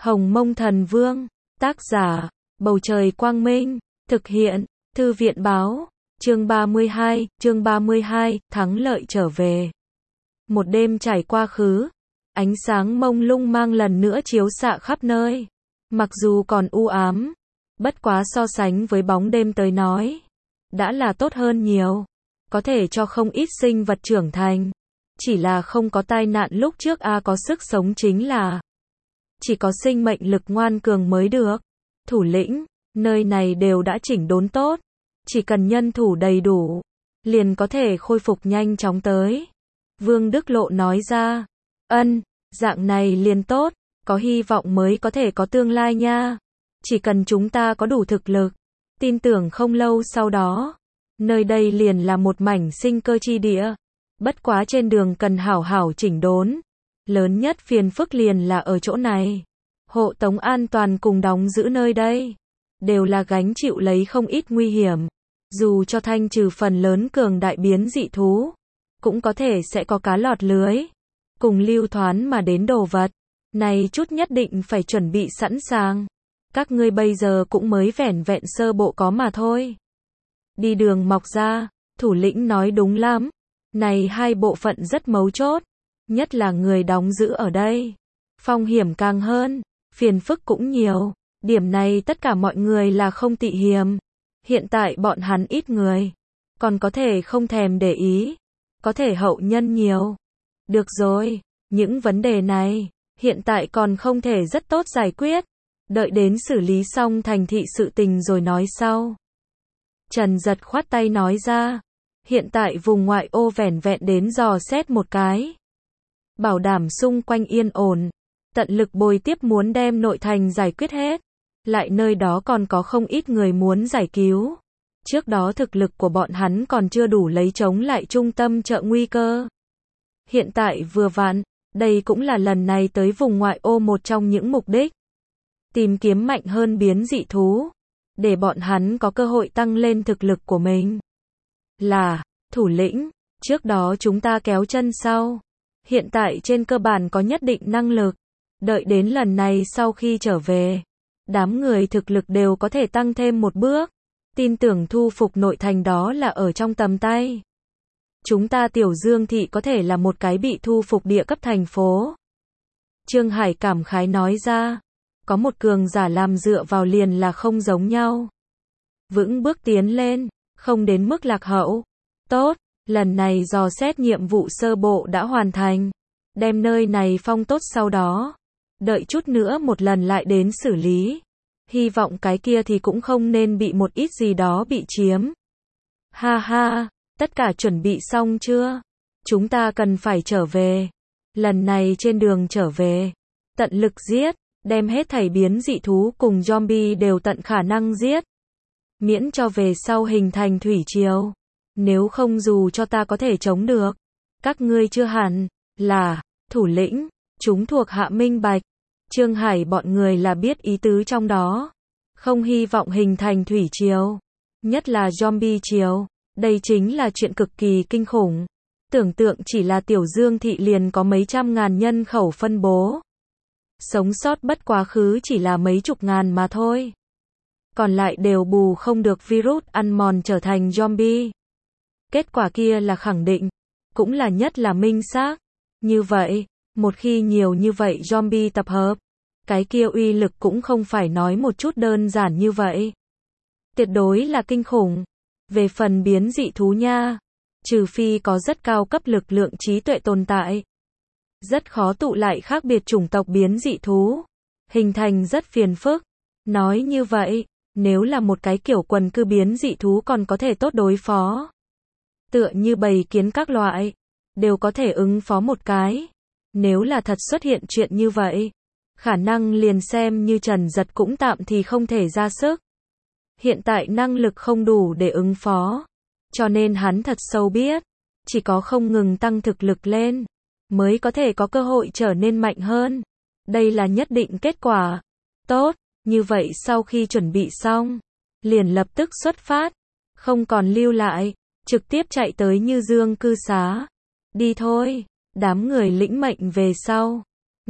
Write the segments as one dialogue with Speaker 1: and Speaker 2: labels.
Speaker 1: Hồng Mông Thần Vương, tác giả, Bầu Trời Quang Minh, thực hiện, Thư viện Báo, chương 32, thắng lợi trở về. Một đêm trải qua khứ, ánh sáng mông lung mang lần nữa chiếu xạ khắp nơi. Mặc dù còn u ám, bất quá so sánh với bóng đêm tới nói, đã là tốt hơn nhiều, có thể cho không ít sinh vật trưởng thành. Chỉ là không có tai nạn lúc trước có sức sống chính là chỉ có sinh mệnh lực ngoan cường mới được. Thủ lĩnh, nơi này đều đã chỉnh đốn tốt, chỉ cần nhân thủ đầy đủ, liền có thể khôi phục nhanh chóng tới. Vương Đức Lộ nói ra, dạng này liền tốt, có hy vọng mới có thể có tương lai nha. Chỉ cần chúng ta có đủ thực lực, tin tưởng không lâu sau đó, nơi đây liền là một mảnh sinh cơ chi địa. Bất quá trên đường cần hảo hảo chỉnh đốn. Lớn nhất phiền phức liền là ở chỗ này. Hộ tống an toàn cùng đóng giữ nơi đây, đều là gánh chịu lấy không ít nguy hiểm. Dù cho thanh trừ phần lớn cường đại biến dị thú, cũng có thể sẽ có cá lọt lưới, cùng lưu thoán mà đến đồ vật. Này chút nhất định phải chuẩn bị sẵn sàng. Các ngươi bây giờ cũng mới vẻn vẹn sơ bộ có mà thôi. Đi đường mọc ra, thủ lĩnh nói đúng lắm. Này hai bộ phận rất mấu chốt, nhất là người đóng giữ ở đây. Phong hiểm càng hơn, phiền phức cũng nhiều, điểm này tất cả mọi người là không tị hiềm. Hiện tại bọn hắn ít người, còn có thể không thèm để ý, có thể hậu nhân nhiều. Được rồi, những vấn đề này, hiện tại còn không thể rất tốt giải quyết, đợi đến xử lý xong thành thị sự tình rồi nói sau. Trần Giật khoát tay nói ra. Hiện tại vùng ngoại ô vẻn vẹn đến dò xét một cái. Bảo đảm xung quanh yên ổn. Tận lực bồi tiếp muốn đem nội thành giải quyết hết. Lại nơi đó còn có không ít người muốn giải cứu. Trước đó thực lực của bọn hắn còn chưa đủ lấy chống lại trung tâm trợ nguy cơ. Hiện tại vừa vặn, đây cũng là lần này tới vùng ngoại ô một trong những mục đích. Tìm kiếm mạnh hơn biến dị thú. Để bọn hắn có cơ hội tăng lên thực lực của mình. Là, thủ lĩnh, trước đó chúng ta kéo chân sau. Hiện tại trên cơ bản có nhất định năng lực. Đợi đến lần này sau khi trở về, đám người thực lực đều có thể tăng thêm một bước. Tin tưởng thu phục nội thành đó là ở trong tầm tay. Chúng ta Tiểu Dương Thị có thể là một cái bị thu phục địa cấp thành phố. Trương Hải cảm khái nói ra. Có một cường giả làm dựa vào liền là không giống nhau. Vững bước tiến lên. Không đến mức lạc hậu. Tốt, lần này dò xét nhiệm vụ sơ bộ đã hoàn thành. Đem nơi này phong tốt sau đó. Đợi chút nữa một lần lại đến xử lý. Hy vọng cái kia thì cũng không nên bị một ít gì đó bị chiếm. Ha ha, tất cả chuẩn bị xong chưa? Chúng ta cần phải trở về. Lần này trên đường trở về. Tận lực giết, đem hết thảy biến dị thú cùng zombie đều tận khả năng giết. Miễn cho về sau hình thành thủy triều. Nếu không dù cho ta có thể chống được. Các ngươi chưa hẳn là thủ lĩnh, chúng thuộc hạ minh bạch. Trương Hải bọn người là biết ý tứ trong đó. Không hy vọng hình thành thủy triều. Nhất là zombie triều. Đây chính là chuyện cực kỳ kinh khủng. Tưởng tượng chỉ là Tiểu Dương Thị liền có mấy trăm ngàn nhân khẩu phân bố. Sống sót bất quá khứ chỉ là mấy chục ngàn mà thôi. Còn lại đều bù không được virus ăn mòn trở thành zombie. Kết quả kia là khẳng định, cũng là nhất là minh xác. Như vậy, một khi nhiều như vậy zombie tập hợp, cái kia uy lực cũng không phải nói một chút đơn giản như vậy. Tuyệt đối là kinh khủng. Về phần biến dị thú nha, trừ phi có rất cao cấp lực lượng trí tuệ tồn tại, rất khó tụ lại khác biệt chủng tộc biến dị thú, hình thành rất phiền phức. Nói như vậy, nếu là một cái kiểu quần cư biến dị thú còn có thể tốt đối phó. Tựa như bầy kiến các loại, đều có thể ứng phó một cái. Nếu là thật xuất hiện chuyện như vậy, khả năng liền xem như Trần Giật cũng tạm thì không thể ra sức. Hiện tại năng lực không đủ để ứng phó, cho nên hắn thật sâu biết, chỉ có không ngừng tăng thực lực lên, mới có thể có cơ hội trở nên mạnh hơn. Đây là nhất định kết quả. Tốt, như vậy sau khi chuẩn bị xong, liền lập tức xuất phát, không còn lưu lại, trực tiếp chạy tới Như Dương cư xá. Đi thôi, đám người lĩnh mệnh về sau.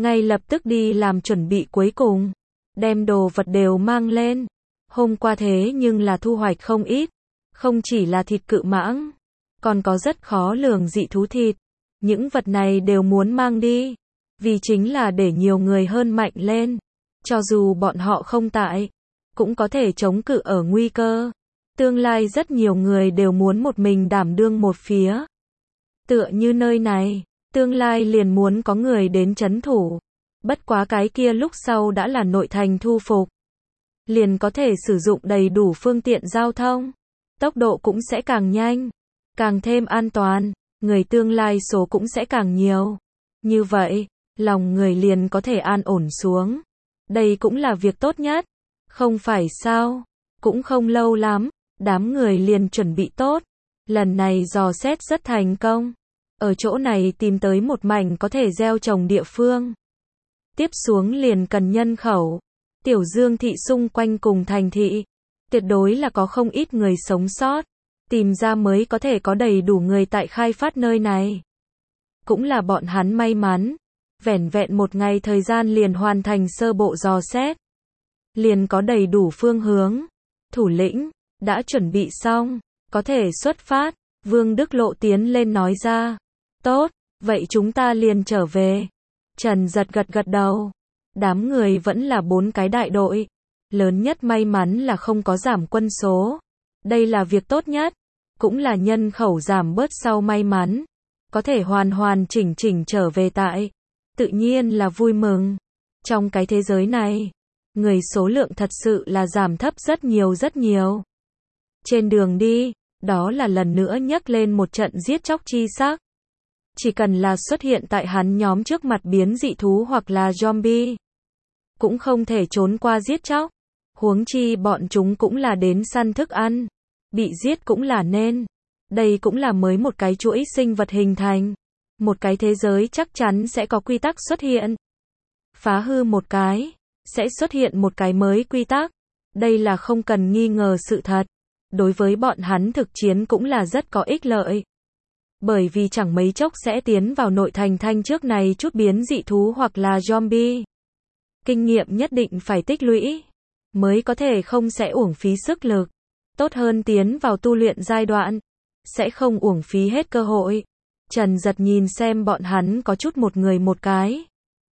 Speaker 1: ngay lập tức đi làm chuẩn bị cuối cùng, đem đồ vật đều mang lên. Hôm qua thế nhưng là thu hoạch không ít, không chỉ là thịt cự mãng, còn có rất khó lường dị thú thịt. Những vật này đều muốn mang đi, vì chính là để nhiều người hơn mạnh lên, cho dù bọn họ không tại, cũng có thể chống cự ở nguy cơ. Tương lai rất nhiều người đều muốn một mình đảm đương một phía. Tựa như nơi này, tương lai liền muốn có người đến trấn thủ. Bất quá cái kia lúc sau đã là nội thành thu phục, liền có thể sử dụng đầy đủ phương tiện giao thông, tốc độ cũng sẽ càng nhanh, càng thêm an toàn, người tương lai số cũng sẽ càng nhiều. Như vậy, lòng người liền có thể an ổn xuống. Đây cũng là việc tốt nhất, không phải sao? Cũng không lâu lắm, đám người liền chuẩn bị tốt. Lần này dò xét rất thành công. Ở chỗ này tìm tới một mảnh có thể gieo trồng địa phương. Tiếp xuống liền cần nhân khẩu. Tiểu Dương thị xung quanh cùng thành thị, tuyệt đối là có không ít người sống sót. Tìm ra mới có thể có đầy đủ người tại khai phát nơi này. Cũng là bọn hắn may mắn. Vẻn vẹn một ngày thời gian liền hoàn thành sơ bộ dò xét. Liền có đầy đủ phương hướng. Thủ lĩnh, đã chuẩn bị xong, có thể xuất phát. Vương Đức Lộ tiến lên nói ra. Tốt, vậy chúng ta liền trở về. Trần Giật gật gật đầu. Đám người vẫn là 4 cái đại đội. Lớn nhất may mắn là không có giảm quân số. Đây là việc tốt nhất. Cũng là nhân khẩu giảm bớt sau may mắn. Có thể hoàn hoàn chỉnh chỉnh trở về tại. Tự nhiên là vui mừng. Trong cái thế giới này, người số lượng thật sự là giảm thấp rất nhiều rất nhiều. Trên đường đi, đó là lần nữa nhắc lên một trận giết chóc chi sắc. Chỉ cần là xuất hiện tại hắn nhóm trước mặt biến dị thú hoặc là zombie, cũng không thể trốn qua giết chóc. Huống chi bọn chúng cũng là đến săn thức ăn. Bị giết cũng là nên. Đây cũng là mới một cái chuỗi sinh vật hình thành. Một cái thế giới chắc chắn sẽ có quy tắc xuất hiện. Phá hư một cái, sẽ xuất hiện một cái mới quy tắc. Đây là không cần nghi ngờ sự thật. Đối với bọn hắn thực chiến cũng là rất có ích lợi. Bởi vì chẳng mấy chốc sẽ tiến vào nội thành thanh trước này chút biến dị thú hoặc là zombie. Kinh nghiệm nhất định phải tích lũy, mới có thể không sẽ uổng phí sức lực. Tốt hơn tiến vào tu luyện giai đoạn, sẽ không uổng phí hết cơ hội. Trần Giật nhìn xem bọn hắn có chút một người một cái.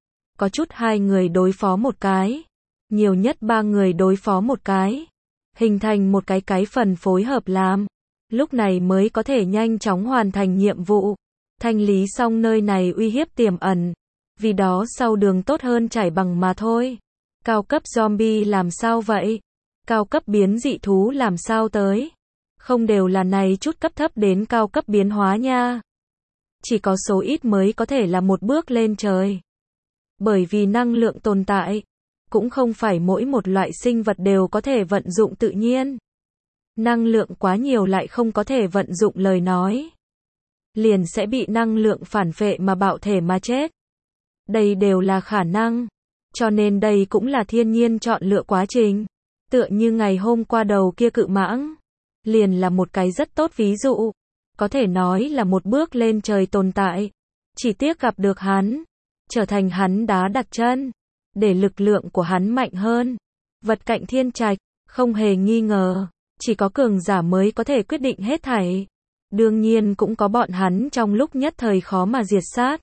Speaker 1: Có chút 2 người đối phó một cái. Nhiều nhất 3 người đối phó một cái. Hình thành một cái phần phối hợp làm. Lúc này mới có thể nhanh chóng hoàn thành nhiệm vụ. Thanh lý xong nơi này uy hiếp tiềm ẩn. Vì đó sau đường tốt hơn trải bằng mà thôi. Cao cấp zombie làm sao vậy? Cao cấp biến dị thú làm sao tới? Không đều là này chút cấp thấp đến cao cấp biến hóa nha. Chỉ có số ít mới có thể là một bước lên trời. Bởi vì năng lượng tồn tại, cũng không phải mỗi một loại sinh vật đều có thể vận dụng tự nhiên. Năng lượng quá nhiều lại không có thể vận dụng lời nói. Liền sẽ bị năng lượng phản phệ mà bạo thể mà chết. Đây đều là khả năng. Cho nên đây cũng là thiên nhiên chọn lựa quá trình. Tựa như ngày hôm qua đầu kia cự mãng. Liền là một cái rất tốt ví dụ. Có thể nói là một bước lên trời tồn tại. Chỉ tiếc gặp được hắn. Trở thành hắn đá đặt chân. Để lực lượng của hắn mạnh hơn. Vật cạnh thiên trạch, không hề nghi ngờ. Chỉ có cường giả mới có thể quyết định hết thảy. Đương nhiên cũng có bọn hắn trong lúc nhất thời khó mà diệt sát.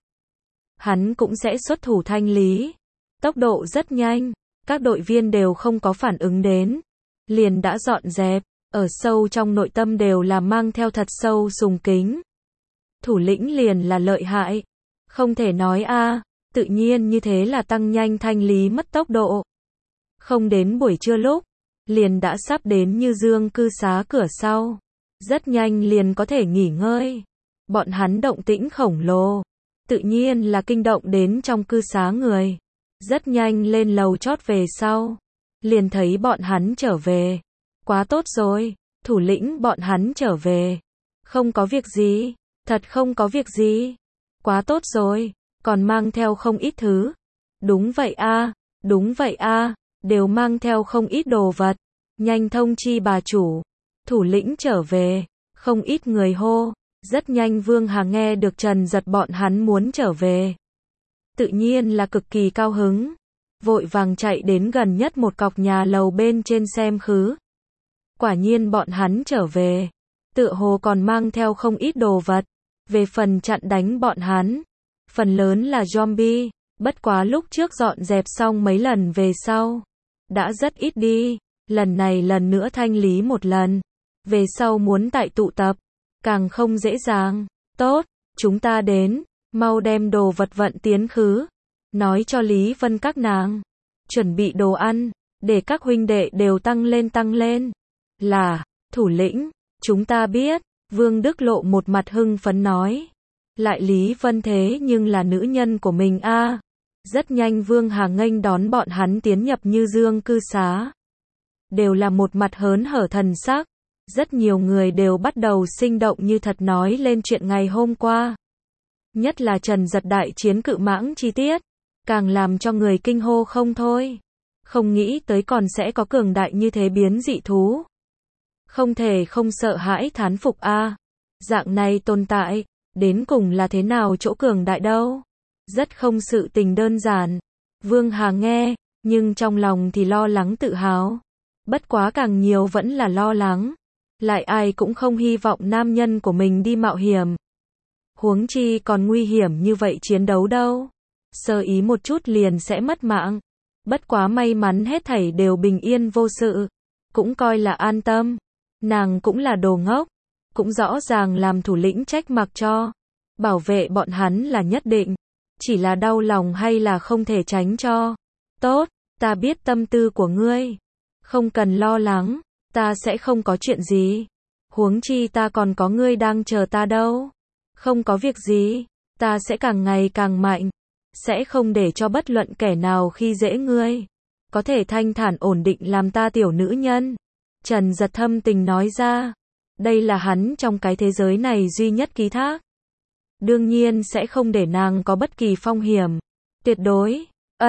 Speaker 1: Hắn cũng sẽ xuất thủ thanh lý. Tốc độ rất nhanh. Các đội viên đều không có phản ứng đến. Liền đã dọn dẹp. Ở sâu trong nội tâm đều là mang theo thật sâu sùng kính. Thủ lĩnh liền là lợi hại. Không thể nói a, tự nhiên như thế là tăng nhanh thanh lý mất tốc độ. Không đến buổi trưa lúc, liền đã sắp đến Như Dương cư xá cửa sau. Rất nhanh liền có thể nghỉ ngơi. Bọn hắn động tĩnh khổng lồ. Tự nhiên là kinh động đến trong cư xá người. Rất nhanh lên lầu chót về sau. Liền thấy bọn hắn trở về. Quá tốt rồi, thủ lĩnh bọn hắn trở về. Không có việc gì, thật không có việc gì. Quá tốt rồi, còn mang theo không ít thứ. Đúng vậy a, đúng vậy a, đều mang theo không ít đồ vật. Nhanh thông chi bà chủ. Thủ lĩnh trở về, không ít người hô. Rất nhanh Vương Hà nghe được Trần Giật bọn hắn muốn trở về. tự nhiên là cực kỳ cao hứng. Vội vàng chạy đến gần nhất một cọc nhà lầu bên trên xem khứ. Quả nhiên bọn hắn trở về. Tựa hồ còn mang theo không ít đồ vật. Về phần chặn đánh bọn hắn, phần lớn là zombie. Bất quá lúc trước dọn dẹp xong mấy lần về sau, đã rất ít đi. Lần này lần nữa thanh lý một lần. Về sau muốn tại tụ tập, càng không dễ dàng. Tốt, chúng ta đến, mau đem đồ vật vận tiến khứ. Nói cho Lý Vân các nàng, chuẩn bị đồ ăn, để các huynh đệ đều tăng lên. Là, thủ lĩnh, chúng ta biết, Vương Đức Lộ một mặt hưng phấn nói. Lại Lý Vân thế nhưng là nữ nhân của mình a. Rất nhanh Vương Hà nghênh đón bọn hắn tiến nhập Như Dương cư xá. Đều là một mặt hớn hở thần sắc. Rất nhiều người đều bắt đầu sinh động như thật nói lên chuyện ngày hôm qua. Nhất là Trần Giật đại chiến cự mãng chi tiết, càng làm cho người kinh hô không thôi. Không nghĩ tới còn sẽ có cường đại như thế biến dị thú. Không thể không sợ hãi thán phục a. Dạng này tồn tại, đến cùng là thế nào chỗ cường đại đâu? Rất không sự tình đơn giản. Vương Hà nghe, nhưng trong lòng thì lo lắng tự hào. Bất quá càng nhiều vẫn là lo lắng. Lại ai cũng không hy vọng nam nhân của mình đi mạo hiểm. Huống chi còn nguy hiểm như vậy chiến đấu đâu. Sơ ý một chút liền sẽ mất mạng. Bất quá may mắn hết thảy đều bình yên vô sự. Cũng coi là an tâm. Nàng cũng là đồ ngốc. Cũng rõ ràng làm thủ lĩnh trách mặc cho. Bảo vệ bọn hắn là nhất định. Chỉ là đau lòng hay là không thể tránh cho. Tốt, ta biết tâm tư của ngươi. Không cần lo lắng. Ta sẽ không có chuyện gì. Huống chi ta còn có ngươi đang chờ ta đâu. Không có việc gì. Ta sẽ càng ngày càng mạnh. Sẽ không để cho bất luận kẻ nào khi dễ ngươi. Có thể thanh thản ổn định làm ta tiểu nữ nhân. Trần Giật thâm tình nói ra. Đây là hắn trong cái thế giới này duy nhất ký thác. Đương nhiên sẽ không để nàng có bất kỳ phong hiểm. Tuyệt đối.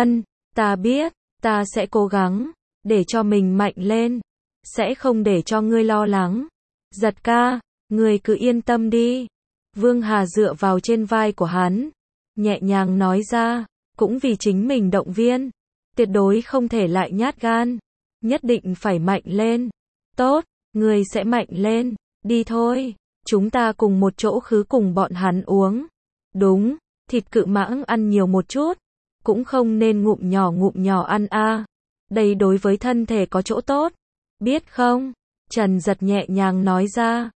Speaker 1: Ta biết. Ta sẽ cố gắng. Để cho mình mạnh lên. Sẽ không để cho ngươi lo lắng. Giật ca. Ngươi cứ yên tâm đi. Vương Hà dựa vào trên vai của hắn. Nhẹ nhàng nói ra. Cũng vì chính mình động viên. Tuyệt đối không thể lại nhát gan. Nhất định phải mạnh lên. Tốt. Ngươi sẽ mạnh lên. Đi thôi. Chúng ta cùng một chỗ khứ cùng bọn hắn uống. Đúng. Thịt cự mãng ăn nhiều một chút. Cũng không nên ngụm nhỏ ăn a. Đây đối với thân thể có chỗ tốt. Biết không? Trần Giật nhẹ nhàng nói ra.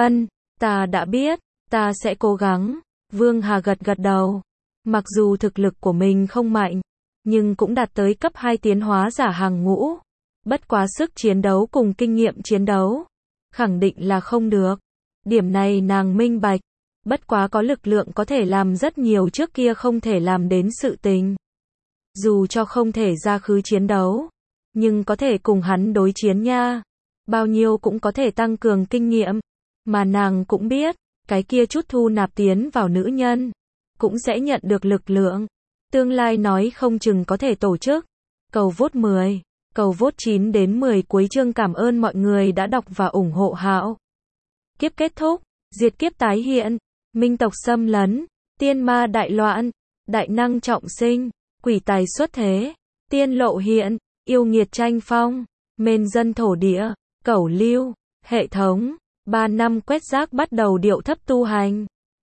Speaker 1: Ta đã biết. Ta sẽ cố gắng. Vương Hà gật đầu. Mặc dù thực lực của mình không mạnh, nhưng cũng đạt tới cấp 2 tiến hóa giả hàng ngũ. Bất quá sức chiến đấu cùng kinh nghiệm chiến đấu, khẳng định là không được. Điểm này nàng minh bạch. Bất quá có lực lượng có thể làm rất nhiều trước kia không thể làm đến sự tình. Dù cho không thể ra khứ chiến đấu, nhưng có thể cùng hắn đối chiến nha. Bao nhiêu cũng có thể tăng cường kinh nghiệm. Mà nàng cũng biết, cái kia chút thu nạp tiến vào nữ nhân, cũng sẽ nhận được lực lượng. Tương lai nói không chừng có thể tổ chức. Cầu vote 10, cầu vote 9 đến 10 cuối chương. Cảm ơn mọi người đã đọc và ủng hộ Hạo. Kiếp kết thúc, diệt kiếp tái hiện, minh tộc xâm lấn, tiên ma đại loạn, đại năng trọng sinh, quỷ tài xuất thế, tiên lộ hiện, yêu nghiệt tranh phong, mên dân thổ địa, cẩu lưu, hệ thống, 3 năm quét rác bắt đầu điệu thấp tu hành.